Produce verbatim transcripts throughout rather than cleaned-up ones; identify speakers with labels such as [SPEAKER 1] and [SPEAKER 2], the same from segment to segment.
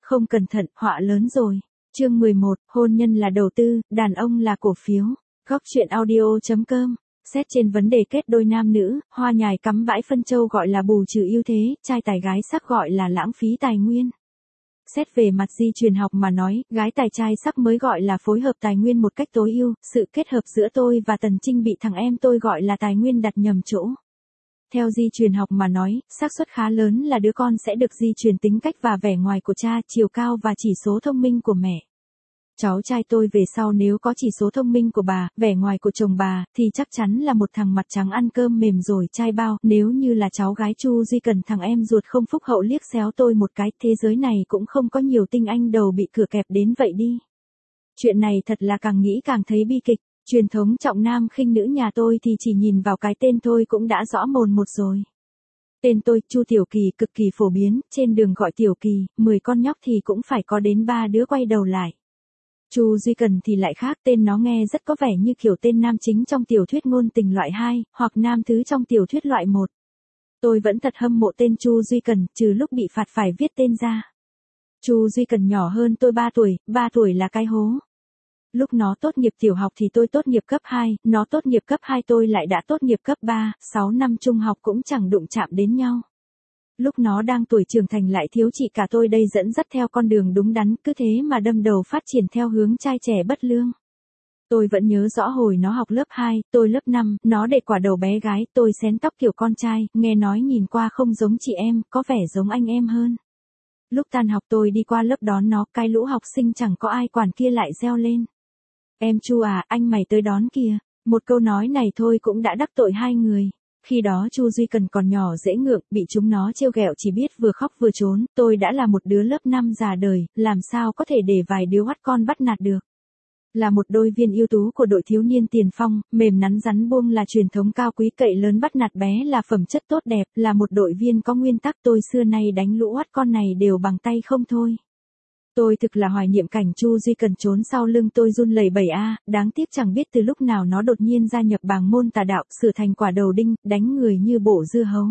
[SPEAKER 1] không cẩn thận, họa lớn rồi. Chương mười một, hôn nhân là đầu tư, đàn ông là cổ phiếu. Góc truyện audio chấm com. Xét trên vấn đề kết đôi nam nữ, hoa nhài cắm bãi phân châu gọi là bù trừ ưu thế, trai tài gái sắc gọi là lãng phí tài nguyên. Xét về mặt di truyền học mà nói, gái tài trai sắc mới gọi là phối hợp tài nguyên một cách tối ưu, sự kết hợp giữa tôi và Tần Trinh bị thằng em tôi gọi là tài nguyên đặt nhầm chỗ. Theo di truyền học mà nói, xác suất khá lớn là đứa con sẽ được di truyền tính cách và vẻ ngoài của cha, chiều cao và chỉ số thông minh của mẹ. Cháu trai tôi về sau nếu có chỉ số thông minh của bà, vẻ ngoài của chồng bà, thì chắc chắn là một thằng mặt trắng ăn cơm mềm rồi chai bao. Nếu như là cháu gái Chu Duy Cần, thằng em ruột không phúc hậu liếc xéo tôi một cái, thế giới này cũng không có nhiều tinh anh đầu bị cửa kẹp đến vậy đi. Chuyện này thật là càng nghĩ càng thấy bi kịch. Truyền thống trọng nam khinh nữ nhà tôi thì chỉ nhìn vào cái tên thôi cũng đã rõ mồn một rồi. Tên tôi, Chu Tiểu Kỳ, cực kỳ phổ biến, trên đường gọi Tiểu Kỳ, mười con nhóc thì cũng phải có đến ba đứa quay đầu lại. Chu Duy Cần thì lại khác, tên nó nghe rất có vẻ như kiểu tên nam chính trong tiểu thuyết ngôn tình loại hai, hoặc nam thứ trong tiểu thuyết loại một. Tôi vẫn thật hâm mộ tên Chu Duy Cần, trừ lúc bị phạt phải viết tên ra. Chu Duy Cần nhỏ hơn tôi ba tuổi, ba tuổi là cái hố. Lúc nó tốt nghiệp tiểu học thì tôi tốt nghiệp cấp hai, nó tốt nghiệp cấp hai tôi lại đã tốt nghiệp cấp ba, sáu năm trung học cũng chẳng đụng chạm đến nhau. Lúc nó đang tuổi trưởng thành lại thiếu chị cả tôi đây dẫn dắt theo con đường đúng đắn, cứ thế mà đâm đầu phát triển theo hướng trai trẻ bất lương. Tôi vẫn nhớ rõ hồi nó học lớp hai, tôi lớp năm, nó để quả đầu bé gái, tôi xén tóc kiểu con trai, nghe nói nhìn qua không giống chị em, có vẻ giống anh em hơn. Lúc tan học tôi đi qua lớp đón nó, cái lũ học sinh chẳng có ai quản kia lại reo lên. Em Chu à, anh mày tới đón kìa. Một câu nói này thôi cũng đã đắc tội hai người. Khi đó Chu Duy Cần còn nhỏ dễ ngượng, bị chúng nó trêu ghẹo chỉ biết vừa khóc vừa trốn, tôi đã là một đứa lớp năm già đời, làm sao có thể để vài đứa oắt con bắt nạt được. Là một đôi viên ưu tú của đội thiếu niên tiền phong, mềm nắn rắn buông là truyền thống cao quý, cậy lớn bắt nạt bé là phẩm chất tốt đẹp, là một đội viên có nguyên tắc, tôi xưa nay đánh lũ oắt con này đều bằng tay không thôi. Tôi thực là hoài niệm cảnh Chu Duy Cần trốn sau lưng tôi run lẩy bẩy a, đáng tiếc chẳng biết từ lúc nào nó đột nhiên gia nhập bảng môn tà đạo, sửa thành quả đầu đinh, đánh người như bộ dưa hấu.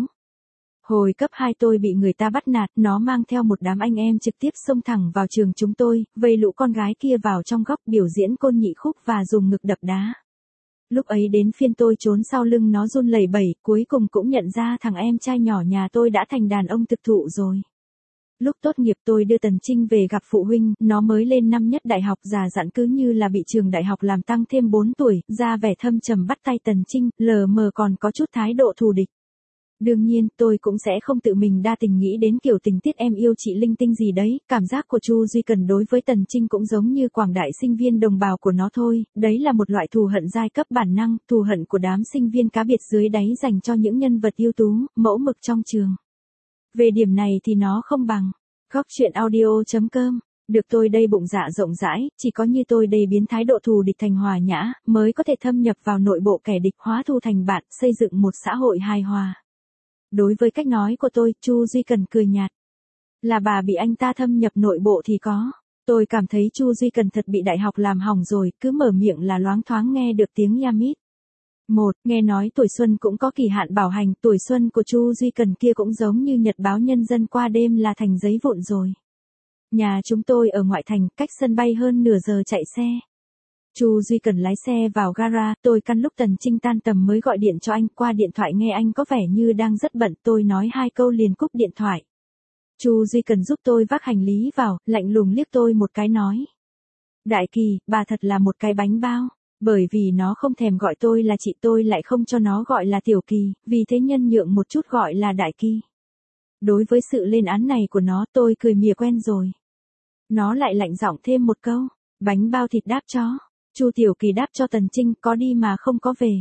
[SPEAKER 1] Hồi cấp hai tôi bị người ta bắt nạt, nó mang theo một đám anh em trực tiếp xông thẳng vào trường chúng tôi, vây lũ con gái kia vào trong góc biểu diễn côn nhị khúc và dùng ngực đập đá. Lúc ấy đến phiên tôi trốn sau lưng nó run lẩy bẩy, cuối cùng cũng nhận ra thằng em trai nhỏ nhà tôi đã thành đàn ông thực thụ rồi. Lúc tốt nghiệp tôi đưa Tần Trinh về gặp phụ huynh, nó mới lên năm nhất đại học, già dặn cứ như là bị trường đại học làm tăng thêm bốn tuổi, ra vẻ thâm trầm bắt tay Tần Trinh, lờ mờ còn có chút thái độ thù địch. Đương nhiên, tôi cũng sẽ không tự mình đa tình nghĩ đến kiểu tình tiết em yêu chị linh tinh gì đấy, cảm giác của Chu Duy Cần đối với Tần Trinh cũng giống như quảng đại sinh viên đồng bào của nó thôi, đấy là một loại thù hận giai cấp bản năng, thù hận của đám sinh viên cá biệt dưới đáy dành cho những nhân vật ưu tú, mẫu mực trong trường. Về điểm này thì nó không bằng. Góc truyện audio chấm com. Được tôi đây bụng dạ rộng rãi, chỉ có như tôi đây biến thái độ thù địch thành hòa nhã, mới có thể thâm nhập vào nội bộ kẻ địch, hóa thù thành bạn, xây dựng một xã hội hài hòa. Đối với cách nói của tôi, Chu Duy Cần cười nhạt. Là bà bị anh ta thâm nhập nội bộ thì có. Tôi cảm thấy Chu Duy Cần thật bị đại học làm hỏng rồi, cứ mở miệng là loáng thoáng nghe được tiếng Yamit. Một, nghe nói tuổi xuân cũng có kỳ hạn bảo hành, tuổi xuân của Chu Duy Cần kia cũng giống như nhật báo Nhân dân qua đêm là thành giấy vụn rồi. Nhà chúng tôi ở ngoại thành, cách sân bay hơn nửa giờ chạy xe. Chu Duy Cần lái xe vào gara, tôi căn lúc Tần Trinh tan tầm mới gọi điện cho anh, qua điện thoại nghe anh có vẻ như đang rất bận, tôi nói hai câu liền cúp điện thoại. Chu Duy Cần giúp tôi vác hành lý vào, lạnh lùng liếc tôi một cái nói. Đại Kỳ, bà thật là một cái bánh bao. Bởi vì nó không thèm gọi tôi là chị, tôi lại không cho nó gọi là Tiểu Kỳ, vì thế nhân nhượng một chút gọi là Đại Kỳ. Đối với sự lên án này của nó tôi cười mỉa quen rồi. Nó lại lạnh giọng thêm một câu, bánh bao thịt đáp chó. Chu Tiểu Kỳ đáp cho Tần Trinh, có đi mà không có về.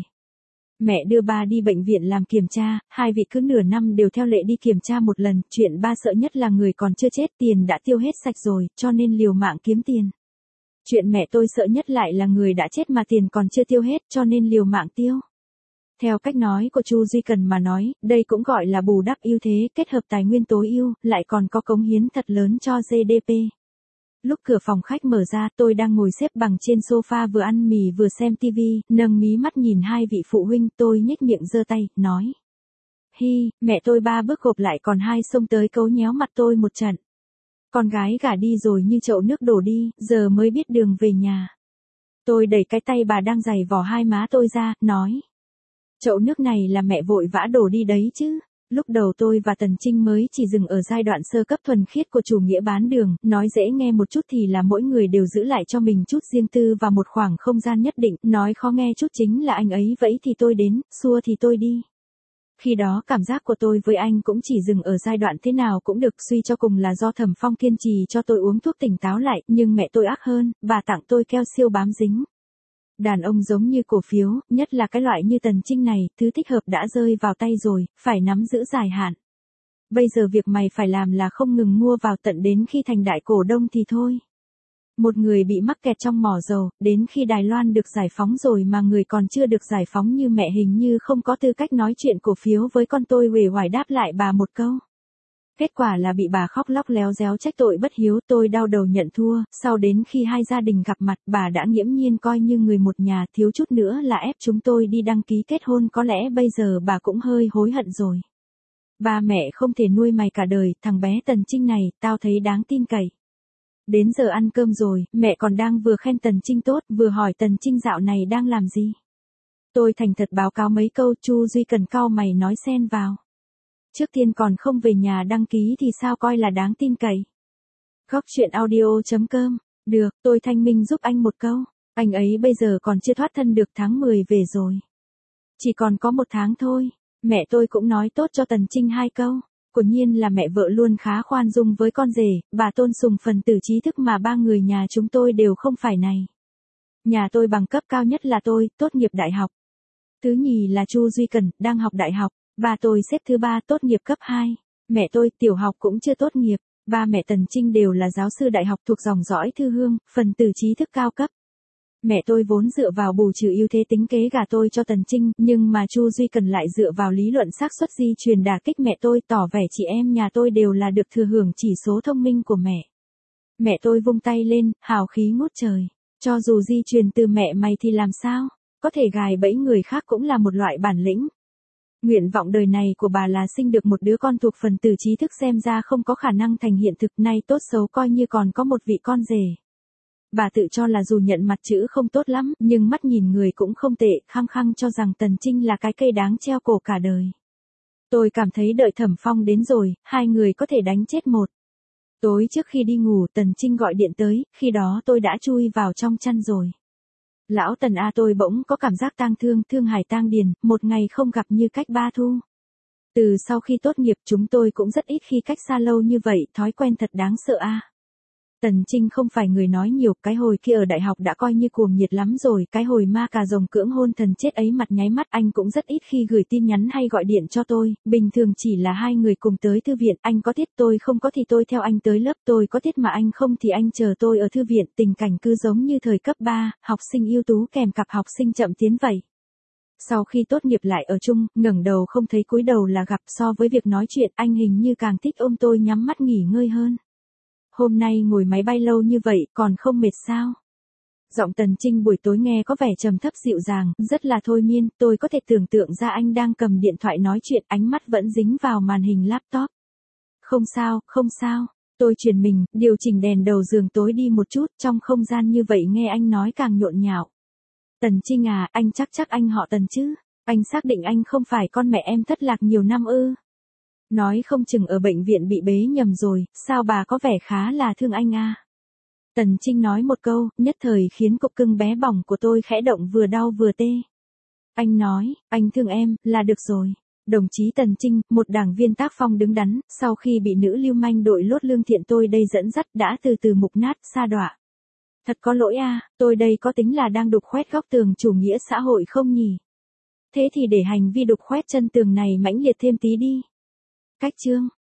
[SPEAKER 1] Mẹ đưa ba đi bệnh viện làm kiểm tra, hai vị cứ nửa năm đều theo lệ đi kiểm tra một lần, chuyện ba sợ nhất là người còn chưa chết tiền đã tiêu hết sạch rồi, cho nên liều mạng kiếm tiền. Chuyện mẹ tôi sợ nhất lại là người đã chết mà tiền còn chưa tiêu hết, cho nên liều mạng tiêu. Theo cách nói của Chu Duy Cần mà nói, đây cũng gọi là bù đắp ưu thế, kết hợp tài nguyên tối ưu, lại còn có cống hiến thật lớn cho giê đê pê. Lúc cửa phòng khách mở ra, tôi đang ngồi xếp bằng trên sofa vừa ăn mì vừa xem tivi, nâng mí mắt nhìn hai vị phụ huynh, tôi nhếch miệng giơ tay, nói. Hi, mẹ tôi ba bước gộp lại còn hai xông tới cấu nhéo mặt tôi một trận. Con gái gả đi rồi như chậu nước đổ đi, giờ mới biết đường về nhà. Tôi đẩy cái tay bà đang giày vò hai má tôi ra, nói. Chậu nước này là mẹ vội vã đổ đi đấy chứ. Lúc đầu tôi và Tần Trinh mới chỉ dừng ở giai đoạn sơ cấp thuần khiết của chủ nghĩa bán đường, nói dễ nghe một chút thì là mỗi người đều giữ lại cho mình chút riêng tư và một khoảng không gian nhất định, nói khó nghe chút chính là anh ấy vẫy thì tôi đến, xua thì tôi đi. Khi đó cảm giác của tôi với anh cũng chỉ dừng ở giai đoạn thế nào cũng được, suy cho cùng là do Thẩm Phong kiên trì cho tôi uống thuốc tỉnh táo lại, nhưng mẹ tôi ác hơn, bà tặng tôi keo siêu bám dính. Đàn ông giống như cổ phiếu, nhất là cái loại như Tần Trinh này, thứ thích hợp đã rơi vào tay rồi, phải nắm giữ dài hạn. Bây giờ việc mày phải làm là không ngừng mua vào tận đến khi thành đại cổ đông thì thôi. Một người bị mắc kẹt trong mỏ dầu, đến khi Đài Loan được giải phóng rồi mà người còn chưa được giải phóng như mẹ hình như không có tư cách nói chuyện cổ phiếu với con. Tôi uể oải đáp lại bà một câu. Kết quả là bị bà khóc lóc léo réo trách tội bất hiếu, tôi đau đầu nhận thua, sau đến khi hai gia đình gặp mặt bà đã nghiễm nhiên coi như người một nhà, thiếu chút nữa là ép chúng tôi đi đăng ký kết hôn, có lẽ bây giờ bà cũng hơi hối hận rồi. Ba mẹ không thể nuôi mày cả đời, thằng bé Tần Trinh này, tao thấy đáng tin cậy. Đến giờ ăn cơm rồi, mẹ còn đang vừa khen Tần Trinh tốt, vừa hỏi Tần Trinh dạo này đang làm gì. Tôi thành thật báo cáo mấy câu, Chu Duy Cần cau mày nói xen vào. Trước tiên còn không về nhà đăng ký thì sao coi là đáng tin cậy. Góc truyện audio chấm com, được, tôi thanh minh giúp anh một câu, anh ấy bây giờ còn chưa thoát thân được, tháng mười về rồi. Chỉ còn có một tháng thôi, mẹ tôi cũng nói tốt cho Tần Trinh hai câu. Quả nhiên là mẹ vợ luôn khá khoan dung với con rể, bà tôn sùng phần tử trí thức mà ba người nhà chúng tôi đều không phải này. Nhà tôi bằng cấp cao nhất là tôi, tốt nghiệp đại học. Thứ nhì là Chu Duy Cần, đang học đại học. Ba tôi xếp thứ ba, tốt nghiệp cấp hai. Mẹ tôi, tiểu học cũng chưa tốt nghiệp. Ba mẹ Tần Trinh đều là giáo sư đại học thuộc dòng dõi Thư Hương, phần tử trí thức cao cấp. Mẹ tôi vốn dựa vào bù trừ ưu thế tính kế gả tôi cho Tần Trinh, nhưng mà Chu Duy Cần lại dựa vào lý luận xác suất di truyền đả kích mẹ tôi, tỏ vẻ chị em nhà tôi đều là được thừa hưởng chỉ số thông minh của mẹ. Mẹ tôi vung tay lên, hào khí ngút trời. Cho dù di truyền từ mẹ mày thì làm sao? Có thể gài bẫy người khác cũng là một loại bản lĩnh. Nguyện vọng đời này của bà là sinh được một đứa con thuộc phần tử trí thức, xem ra không có khả năng thành hiện thực, nay tốt xấu coi như còn có một vị con rể. Bà tự cho là dù nhận mặt chữ không tốt lắm, nhưng mắt nhìn người cũng không tệ, khăng khăng cho rằng Tần Trinh là cái cây đáng treo cổ cả đời. Tôi cảm thấy đợi Thẩm Phong đến rồi, hai người có thể đánh chết một. Tối trước khi đi ngủ, Tần Trinh gọi điện tới, khi đó tôi đã chui vào trong chăn rồi. Lão Tần a, tôi bỗng có cảm giác tang thương, thương hải tang điền, một ngày không gặp như cách ba thu. Từ sau khi tốt nghiệp chúng tôi cũng rất ít khi cách xa lâu như vậy, thói quen thật đáng sợ a. Tần Trinh không phải người nói nhiều, cái hồi kia ở đại học đã coi như cuồng nhiệt lắm rồi, cái hồi ma cà rồng cưỡng hôn thần chết ấy mặt nháy mắt anh cũng rất ít khi gửi tin nhắn hay gọi điện cho tôi, bình thường chỉ là hai người cùng tới thư viện, anh có tiết tôi không có thì tôi theo anh tới lớp, tôi có tiết mà anh không thì anh chờ tôi ở thư viện, tình cảnh cứ giống như thời cấp ba, học sinh ưu tú kèm cặp học sinh chậm tiến vậy. Sau khi tốt nghiệp lại ở chung, ngẩng đầu không thấy cúi đầu là gặp, so với việc nói chuyện anh hình như càng thích ôm tôi nhắm mắt nghỉ ngơi hơn. Hôm nay ngồi máy bay lâu như vậy, còn không mệt sao? Giọng Tần Trinh buổi tối nghe có vẻ trầm thấp dịu dàng, rất là thôi miên, tôi có thể tưởng tượng ra anh đang cầm điện thoại nói chuyện, ánh mắt vẫn dính vào màn hình laptop. Không sao, không sao, tôi chuyển mình, điều chỉnh đèn đầu giường tối đi một chút, trong không gian như vậy nghe anh nói càng nhộn nhạo. Tần Trinh à, anh chắc chắc anh họ Tần chứ? Anh xác định anh không phải con mẹ em thất lạc nhiều năm ư? Nói không chừng ở bệnh viện bị bế nhầm rồi, sao bà có vẻ khá là thương anh à? Tần Trinh nói một câu, nhất thời khiến cục cưng bé bỏng của tôi khẽ động, vừa đau vừa tê. Anh nói, anh thương em, là được rồi. Đồng chí Tần Trinh, một đảng viên tác phong đứng đắn, sau khi bị nữ lưu manh đội lốt lương thiện tôi đây dẫn dắt đã từ từ mục nát, sa đọa. Thật có lỗi à, tôi đây có tính là đang đục khoét góc tường chủ nghĩa xã hội không nhỉ? Thế thì để hành vi đục khoét chân tường này mãnh liệt thêm tí đi. Cách chương